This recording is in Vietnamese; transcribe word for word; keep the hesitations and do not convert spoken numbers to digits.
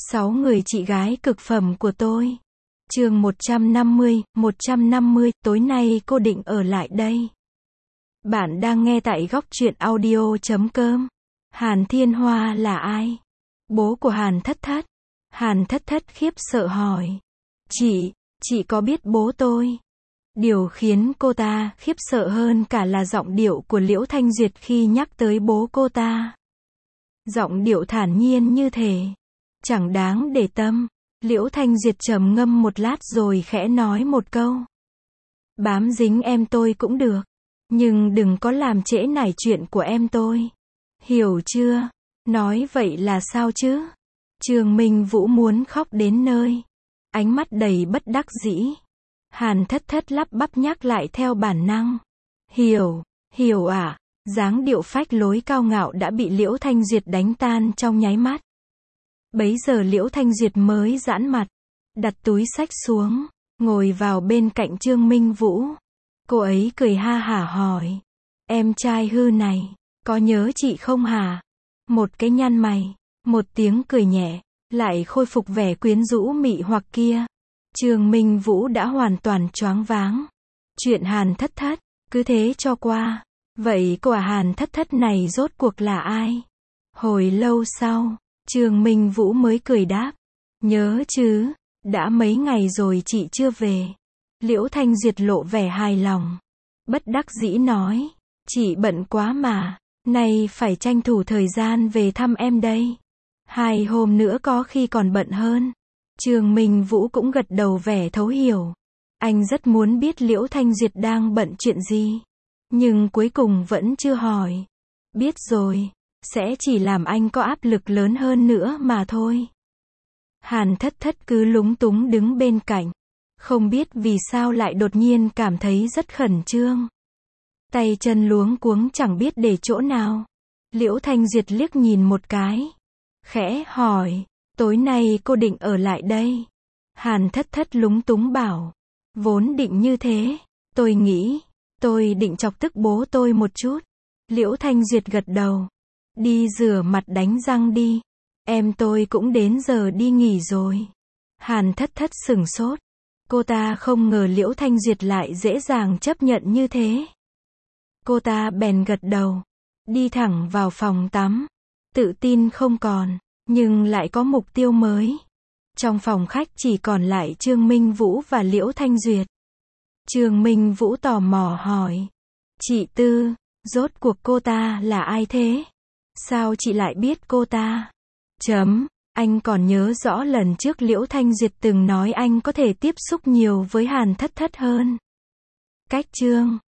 Sáu người chị gái cực phẩm của tôi. Chương một trăm năm mươi, một trăm năm mươi, tối nay cô định ở lại đây. Bạn đang nghe tại góc truyện audio chấm com. Hàn Thiên Hoa là ai? Bố của Hàn Thất Thất. Hàn Thất Thất khiếp sợ hỏi. Chị, chị có biết bố tôi? Điều khiến cô ta khiếp sợ hơn cả là giọng điệu của Liễu Thanh Duyệt khi nhắc tới bố cô ta. Giọng điệu thản nhiên như thể chẳng đáng để tâm. Liễu Thanh Duyệt trầm ngâm một lát rồi khẽ nói một câu. Bám dính em tôi cũng được, nhưng đừng có làm trễ nải chuyện của em tôi. Hiểu chưa? Nói vậy là sao chứ? Trường Minh Vũ muốn khóc đến nơi. Ánh mắt đầy bất đắc dĩ. Hàn Thất Thất lắp bắp nhắc lại theo bản năng. Hiểu, hiểu à? Dáng điệu phách lối cao ngạo đã bị Liễu Thanh Duyệt đánh tan trong nháy mắt. Bấy giờ Liễu Thanh Duyệt mới giãn mặt, đặt túi xách xuống, ngồi vào bên cạnh Trương Minh Vũ. Cô ấy cười ha hả hỏi. Em trai hư này, có nhớ chị không hả? Một cái nhăn mày, một tiếng cười nhẹ, lại khôi phục vẻ quyến rũ mị hoặc kia. Trương Minh Vũ đã hoàn toàn choáng váng. Chuyện Hàn Thất Thất, cứ thế cho qua. Vậy cô Hàn Thất Thất này rốt cuộc là ai? Hồi lâu sau, Trương Minh Vũ mới cười đáp. Nhớ chứ, đã mấy ngày rồi chị chưa về. Liễu Thanh Duyệt lộ vẻ hài lòng. Bất đắc dĩ nói. Chị bận quá mà, nay phải tranh thủ thời gian về thăm em đây. Hai hôm nữa có khi còn bận hơn. Trương Minh Vũ cũng gật đầu vẻ thấu hiểu. Anh rất muốn biết Liễu Thanh Duyệt đang bận chuyện gì. Nhưng cuối cùng vẫn chưa hỏi. Biết rồi, sẽ chỉ làm anh có áp lực lớn hơn nữa mà thôi. Hàn Thất Thất cứ lúng túng đứng bên cạnh. Không biết vì sao lại đột nhiên cảm thấy rất khẩn trương. Tay chân luống cuống chẳng biết để chỗ nào. Liễu Thanh Duyệt liếc nhìn một cái. Khẽ hỏi, tối nay cô định ở lại đây? Hàn Thất Thất lúng túng bảo. Vốn định như thế, tôi nghĩ, tôi định chọc tức bố tôi một chút. Liễu Thanh Duyệt gật đầu. Đi rửa mặt đánh răng đi. Em tôi cũng đến giờ đi nghỉ rồi. Hàn Thất Thất sửng sốt. Cô ta không ngờ Liễu Thanh Duyệt lại dễ dàng chấp nhận như thế. Cô ta bèn gật đầu. Đi thẳng vào phòng tắm. Tự tin không còn, nhưng lại có mục tiêu mới. Trong phòng khách chỉ còn lại Trương Minh Vũ và Liễu Thanh Duyệt. Trương Minh Vũ tò mò hỏi. Chị Tư, rốt cuộc cô ta là ai thế? Sao chị lại biết cô ta? Chấm, anh còn nhớ rõ lần trước Liễu Thanh Duyệt từng nói anh có thể tiếp xúc nhiều với Hàn Thất Thất hơn. Cách chương